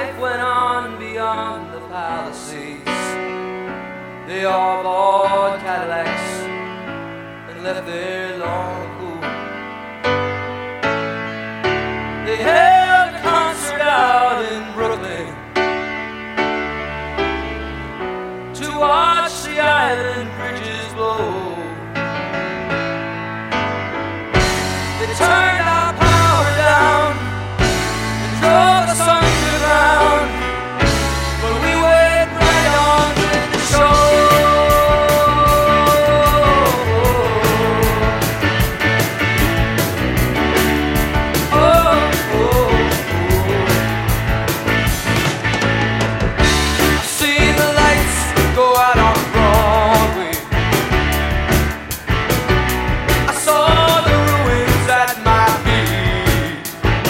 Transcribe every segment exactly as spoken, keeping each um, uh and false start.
life went on beyond the Palisades. They all bought Cadillacs and left there long ago. They held a concert out in Brooklyn to watch the island bridges blow. They turned our power down and drove us underground, but we went right on with the show. Oh, oh, oh. I've seen the lights go out on Broadway. I saw the ruins at my feet.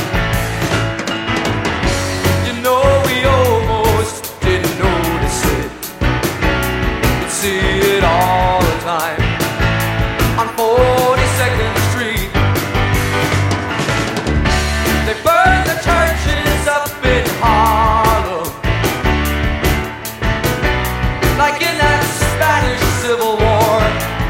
You know, we almost didn't notice it. We'd see it all the time on forty-second Street. They burned the churches up in Harlem, like in that Spanish Civil War.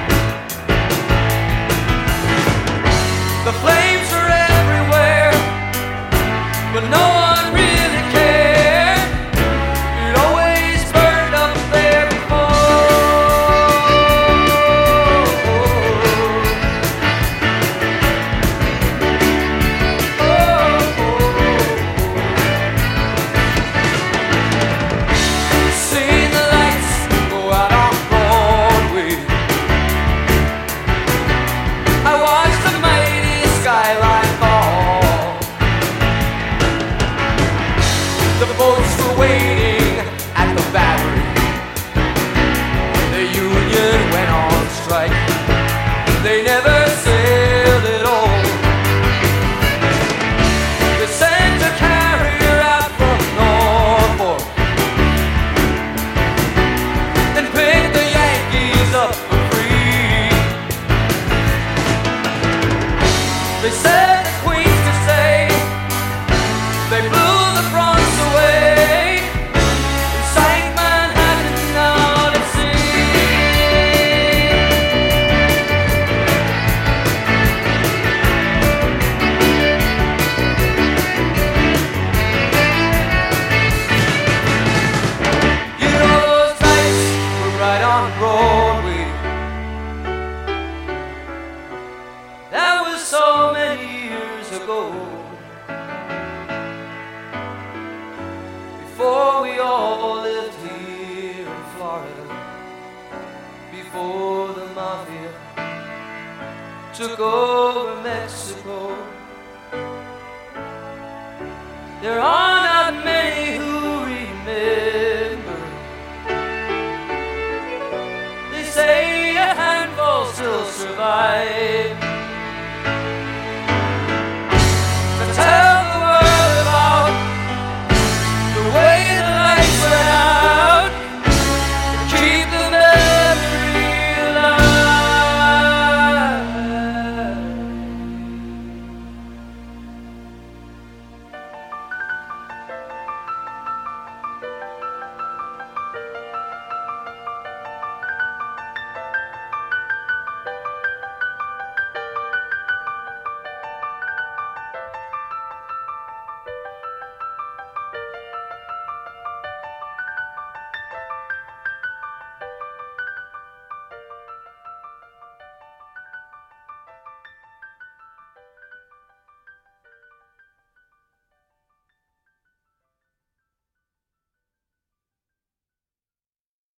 The flames were everywhere, but no one really cared. It always burned up there before. Seen the lights go out on Broadway. I watched the mighty skyline fall. The boats were waiting at the Battery. The Union went on strike. They never sailed at all. They sent a carrier out from Norfolk and picked the Yankees up for free. They said the Queen could stay. They blew the Bronx away and sank Manhattan out at sea. You know, those nights were right on Broadway. That was so many years ago, before we all lived here in Florida, before the mafia took over Mexico. There are not many who remember. They say a handful still survive.